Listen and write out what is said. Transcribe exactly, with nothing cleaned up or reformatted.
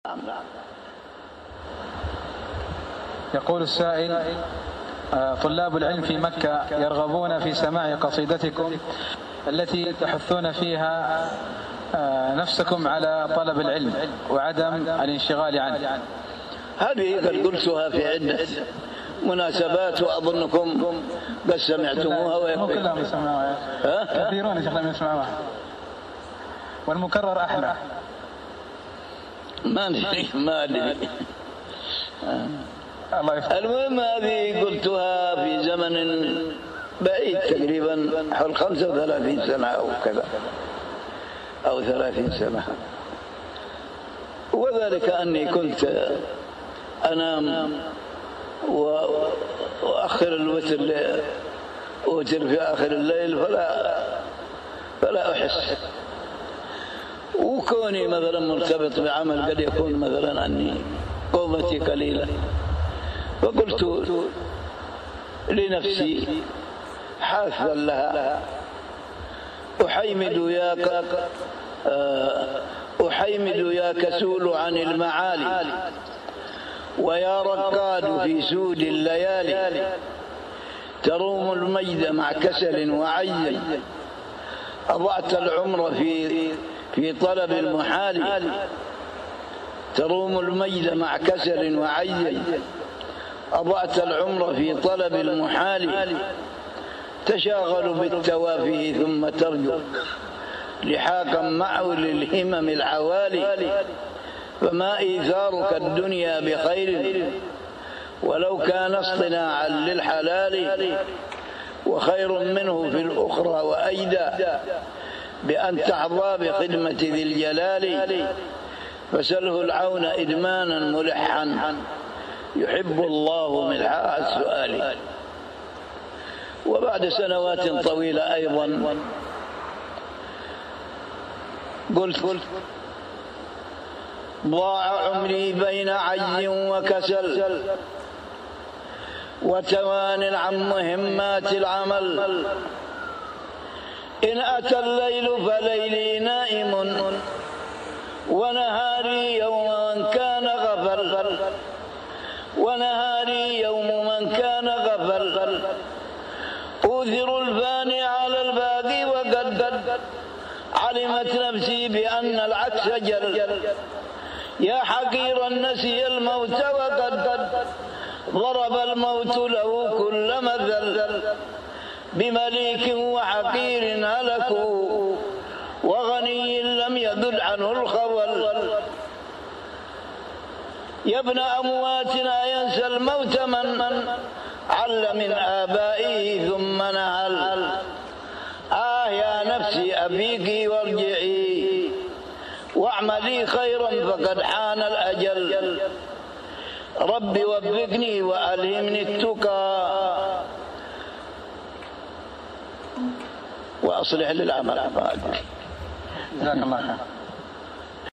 نعم. يقول السائل: طلاب العلم في مكة يرغبون في سماع قصيدتكم التي تحثون فيها نفسكم على طلب العلم وعدم الانشغال عنه. هذه قد قلتها في عدة مناسبات وأظنكم قد سمعتموها ويكفي. كلهم يسمعوها، كثيرون يشغلون يسمعوها، والمكرر أحلى. ما أدري ما أدري المهم هذه قلتها في زمن بعيد تقريبا حول خمسة وثلاثين سنة أو كذا أو ثلاثين سنة، وذلك أني كنت أنام وأخر الوتر أوتر في آخر الليل فلا فلا أحس، وكوني مثلا مرتبط بعمل قد يكون مثلا أني قومتي قليلة، فقلت لنفسي حاثا لها: أحيمد يا أحيمد يا كسول عن المعالي، ويا رقاد في سود الليالي، تروم المجد مع كسل وعي، أضعت العمر في في طلب المحال، تروم المجد مع كسل وعي، أضعت العمر في طلب المحال، تشاغل بالتوافه ثم ترجو لحاقا معول الهمم العوالي، فما إيثارك الدنيا بخير ولو كان اصطناعا للحلال، وخير منه في الأخرى وأيدى بأن تحظى بخدمة ذي الجلال، فسله العون إدمانا ملحا يحب الله ملحاء السؤال. وبعد سنوات طويلة أيضا قلت: ضاع عمري بين عجز وكسل وتوان عن مهمات العمل، إن أتى الليل فليلي نائم ونهاري يوم من كان غفل، ونهاري يوم من كان غفل، أوثر الفاني على الباقي وقد علمت نفسي بأن العكس جل، يا حقيرا نسي الموت وقد ضرب الموت له كل مثل، بمليك وحقير هلكوا وغني لم يدل عنه الخول، يا ابن أمواتنا ينسى الموت من عل من آبائه ثم نهل، آه يا نفسي أفيقي وارجعي واعملي خيرا فقد حان الأجل، ربي وفقني وألهمني التقى وأصلح للعمل. جزاك الله خير.